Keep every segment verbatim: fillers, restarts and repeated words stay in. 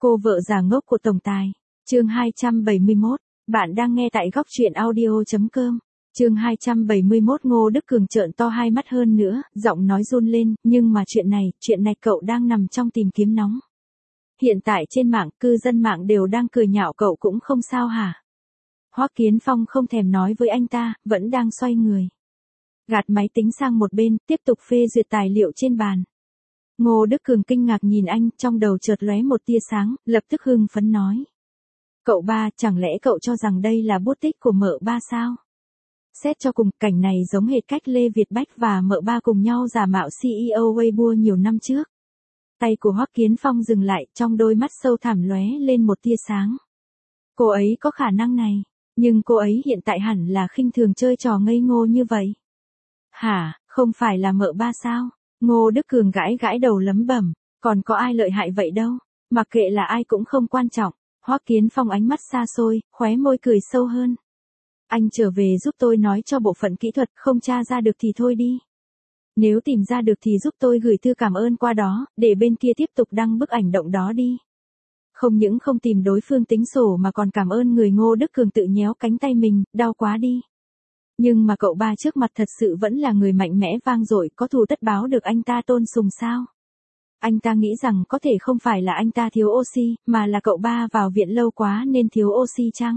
Cô vợ già ngốc của tổng tài. Chương hai trăm bảy mươi mốt. Bạn đang nghe tại góc truyện audio chấm com. Chương hai trăm bảy mươi mốt. Ngô Đức Cường trợn to hai mắt hơn nữa, giọng nói run lên, nhưng mà chuyện này, chuyện này cậu đang nằm trong tìm kiếm nóng. Hiện tại trên mạng, cư dân mạng đều đang cười nhạo cậu cũng không sao hả? Hoắc Kiến Phong không thèm nói với anh ta, vẫn đang xoay người. Gạt máy tính sang một bên, tiếp tục phê duyệt tài liệu trên bàn. Ngô Đức Cường kinh ngạc nhìn anh, trong đầu chợt lóe một tia sáng, lập tức hưng phấn nói. Cậu ba, chẳng lẽ cậu cho rằng đây là bút tích của mợ ba sao? Xét cho cùng, cảnh này giống hệt cách Lê Việt Bách và mợ ba cùng nhau giả mạo xê e ô Weibo nhiều năm trước. Tay của Hoắc Kiến Phong dừng lại, trong đôi mắt sâu thẳm lóe lên một tia sáng. Cô ấy có khả năng này, nhưng cô ấy hiện tại hẳn là khinh thường chơi trò ngây ngô như vậy. Hả, không phải là mợ ba sao? Ngô Đức Cường gãi gãi đầu lẩm bẩm, còn có ai lợi hại vậy đâu, mặc kệ là ai cũng không quan trọng. Hoắc Kiến Phong ánh mắt xa xôi, khóe môi cười sâu hơn. Anh trở về giúp tôi nói cho bộ phận kỹ thuật, không tra ra được thì thôi đi. Nếu tìm ra được thì giúp tôi gửi thư cảm ơn qua đó, để bên kia tiếp tục đăng bức ảnh động đó đi. Không những không tìm đối phương tính sổ mà còn cảm ơn người. Ngô Đức Cường tự nhéo cánh tay mình, đau quá đi. Nhưng mà cậu ba trước mặt thật sự vẫn là người mạnh mẽ vang dội, có thù tất báo được anh ta tôn sùng sao? Anh ta nghĩ rằng có thể không phải là anh ta thiếu oxy, mà là cậu ba vào viện lâu quá nên thiếu oxy chăng?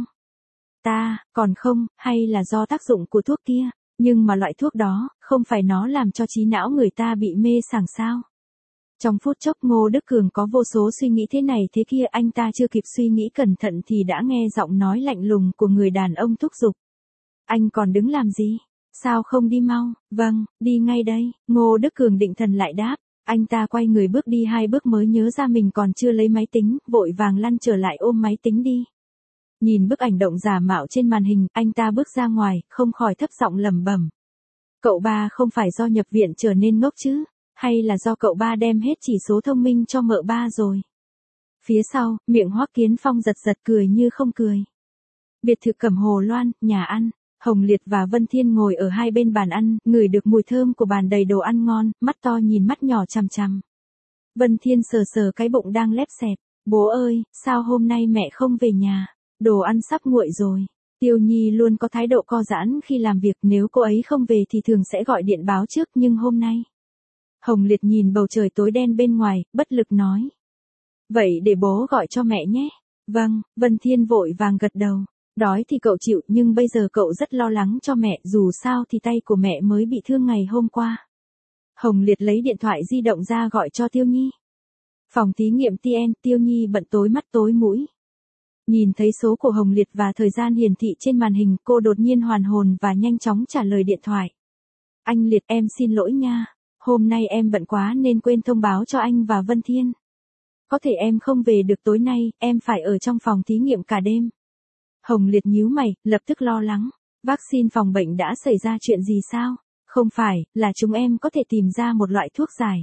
Ta, còn không, hay là do tác dụng của thuốc kia, nhưng mà loại thuốc đó, không phải nó làm cho trí não người ta bị mê sảng sao? Trong phút chốc Ngô Đức Cường có vô số suy nghĩ thế này thế kia, anh ta chưa kịp suy nghĩ cẩn thận thì đã nghe giọng nói lạnh lùng của người đàn ông thúc giục. Anh còn đứng làm gì? Sao không đi mau? Vâng, đi ngay đây. Ngô Đức Cường định thần lại đáp. Anh ta quay người bước đi hai bước mới nhớ ra mình còn chưa lấy máy tính, vội vàng lăn trở lại ôm máy tính đi. Nhìn bức ảnh động giả mạo trên màn hình, anh ta bước ra ngoài, không khỏi thấp giọng lẩm bẩm. Cậu ba không phải do nhập viện trở nên ngốc chứ? Hay là do cậu ba đem hết chỉ số thông minh cho mợ ba rồi? Phía sau, miệng Hoắc Kiến Phong giật giật cười như không cười. Biệt thự Cẩm Hồ Loan, nhà ăn. Hồng Liệt và Vân Thiên ngồi ở hai bên bàn ăn, ngửi được mùi thơm của bàn đầy đồ ăn ngon, mắt to nhìn mắt nhỏ chằm chằm. Vân Thiên sờ sờ cái bụng đang lép xẹp. Bố ơi, sao hôm nay mẹ không về nhà? Đồ ăn sắp nguội rồi. Tiêu Nhi luôn có thái độ co giãn khi làm việc, nếu cô ấy không về thì thường sẽ gọi điện báo trước, nhưng hôm nay. Hồng Liệt nhìn bầu trời tối đen bên ngoài, bất lực nói. Vậy để bố gọi cho mẹ nhé. Vâng, Vân Thiên vội vàng gật đầu. Đói thì cậu chịu, nhưng bây giờ cậu rất lo lắng cho mẹ, dù sao thì tay của mẹ mới bị thương ngày hôm qua. Hồng Liệt lấy điện thoại di động ra gọi cho Tiêu Nhi. Phòng thí nghiệm tê en, Tiêu Nhi bận tối mắt tối mũi. Nhìn thấy số của Hồng Liệt và thời gian hiển thị trên màn hình, cô đột nhiên hoàn hồn và nhanh chóng trả lời điện thoại. Anh Liệt, em xin lỗi nha. Hôm nay em bận quá nên quên thông báo cho anh và Vân Thiên. Có thể em không về được tối nay, em phải ở trong phòng thí nghiệm cả đêm. Hồng Liệt nhíu mày, lập tức lo lắng. Vaccine phòng bệnh đã xảy ra chuyện gì sao? Không phải, là chúng em có thể tìm ra một loại thuốc giải.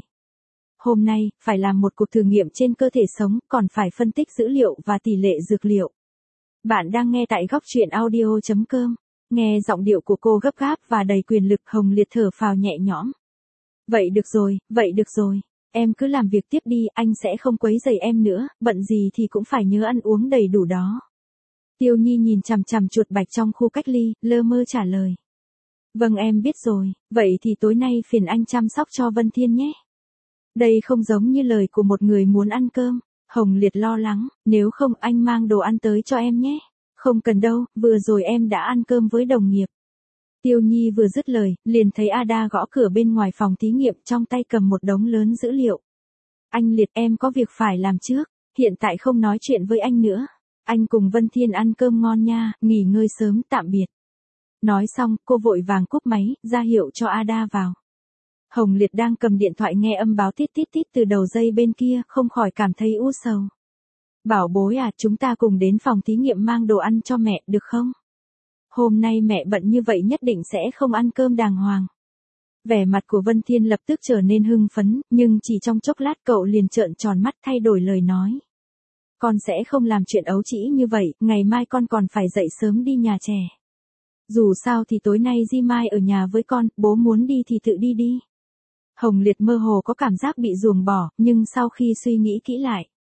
Hôm nay, phải làm một cuộc thử nghiệm trên cơ thể sống, còn phải phân tích dữ liệu và tỷ lệ dược liệu. Bạn đang nghe tại góc truyện audio chấm com. Nghe giọng điệu của cô gấp gáp và đầy quyền lực, Hồng Liệt thở phào nhẹ nhõm. Vậy được rồi, vậy được rồi. Em cứ làm việc tiếp đi, anh sẽ không quấy rầy em nữa, bận gì thì cũng phải nhớ ăn uống đầy đủ đó. Tiêu Nhi nhìn chằm chằm chuột bạch trong khu cách ly, lơ mơ trả lời. Vâng em biết rồi, vậy thì tối nay phiền anh chăm sóc cho Vân Thiên nhé. Đây không giống như lời của một người muốn ăn cơm. Hồng Liệt lo lắng, nếu không anh mang đồ ăn tới cho em nhé. Không cần đâu, vừa rồi em đã ăn cơm với đồng nghiệp. Tiêu Nhi vừa dứt lời, liền thấy Ada gõ cửa bên ngoài phòng thí nghiệm, trong tay cầm một đống lớn dữ liệu. Anh Liệt, em có việc phải làm trước, hiện tại không nói chuyện với anh nữa. Anh cùng Vân Thiên ăn cơm ngon nha, nghỉ ngơi sớm, tạm biệt. Nói xong, cô vội vàng cúp máy, ra hiệu cho Ada vào. Hồng Liệt đang cầm điện thoại nghe âm báo tít tít tít từ đầu dây bên kia, không khỏi cảm thấy u sầu. Bảo bối à, chúng ta cùng đến phòng thí nghiệm mang đồ ăn cho mẹ, được không? Hôm nay mẹ bận như vậy nhất định sẽ không ăn cơm đàng hoàng. Vẻ mặt của Vân Thiên lập tức trở nên hưng phấn, nhưng chỉ trong chốc lát cậu liền trợn tròn mắt thay đổi lời nói. Con sẽ không làm chuyện ấu trĩ như vậy, ngày mai con còn phải dậy sớm đi nhà trẻ. Dù sao thì tối nay Di Mai ở nhà với con, bố muốn đi thì tự đi đi. Hồng Liệt mơ hồ có cảm giác bị ruồng bỏ, nhưng sau khi suy nghĩ kỹ lại.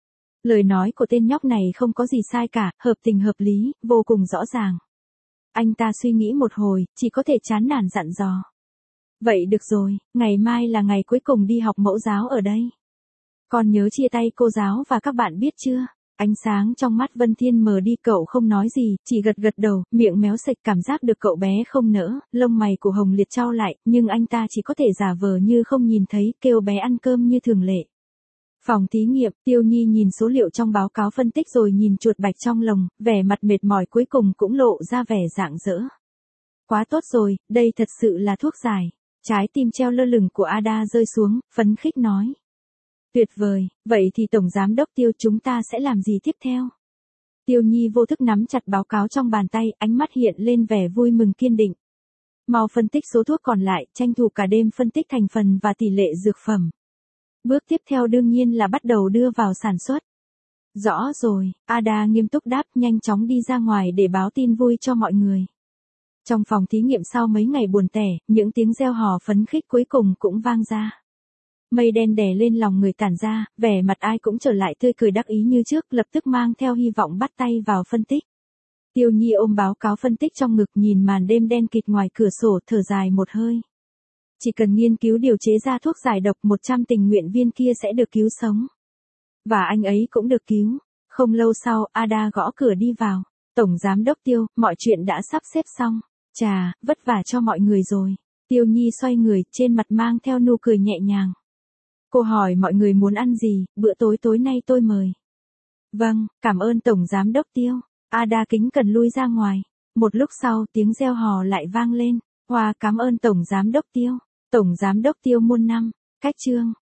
Lời nói của tên nhóc này không có gì sai cả, hợp tình hợp lý, vô cùng rõ ràng. Anh ta suy nghĩ một hồi, chỉ có thể chán nản dặn dò. Vậy được rồi, ngày mai là ngày cuối cùng đi học mẫu giáo ở đây. Con nhớ chia tay cô giáo và các bạn biết chưa? Ánh sáng trong mắt Vân Thiên mờ đi, cậu không nói gì, chỉ gật gật đầu, miệng méo sạch, cảm giác được cậu bé không nỡ, lông mày của Hồng Liệt chau lại, nhưng anh ta chỉ có thể giả vờ như không nhìn thấy, kêu bé ăn cơm như thường lệ. Phòng thí nghiệm, Tiêu Nhi nhìn số liệu trong báo cáo phân tích rồi nhìn chuột bạch trong lồng, vẻ mặt mệt mỏi cuối cùng cũng lộ ra vẻ rạng rỡ. Quá tốt rồi, đây thật sự là thuốc giải. Trái tim treo lơ lửng của Ada rơi xuống, phấn khích nói. Tuyệt vời, vậy thì Tổng Giám đốc Tiêu chúng ta sẽ làm gì tiếp theo? Tiêu Nhi vô thức nắm chặt báo cáo trong bàn tay, ánh mắt hiện lên vẻ vui mừng kiên định. Mau phân tích số thuốc còn lại, tranh thủ cả đêm phân tích thành phần và tỷ lệ dược phẩm. Bước tiếp theo đương nhiên là bắt đầu đưa vào sản xuất. Rõ rồi, Ada nghiêm túc đáp, nhanh chóng đi ra ngoài để báo tin vui cho mọi người. Trong phòng thí nghiệm sau mấy ngày buồn tẻ, những tiếng reo hò phấn khích cuối cùng cũng vang ra. Mây đen đè lên lòng người tản ra, vẻ mặt ai cũng trở lại tươi cười đắc ý như trước, lập tức mang theo hy vọng bắt tay vào phân tích. Tiêu Nhi ôm báo cáo phân tích trong ngực, nhìn màn đêm đen kịt ngoài cửa sổ, thở dài một hơi. Chỉ cần nghiên cứu điều chế ra thuốc giải độc, một trăm tình nguyện viên kia sẽ được cứu sống. Và anh ấy cũng được cứu. Không lâu sau, Ada gõ cửa đi vào. Tổng Giám đốc Tiêu, mọi chuyện đã sắp xếp xong. Chà, vất vả cho mọi người rồi. Tiêu Nhi xoay người, trên mặt mang theo nụ cười nhẹ nhàng. Cô hỏi mọi người muốn ăn gì, bữa tối tối nay tôi mời. Vâng, cảm ơn Tổng Giám đốc Tiêu. Ada kính cẩn lui ra ngoài. Một lúc sau, tiếng reo hò lại vang lên. Hoa cảm ơn Tổng Giám đốc Tiêu. Tổng Giám đốc Tiêu muôn năm. Cách chương.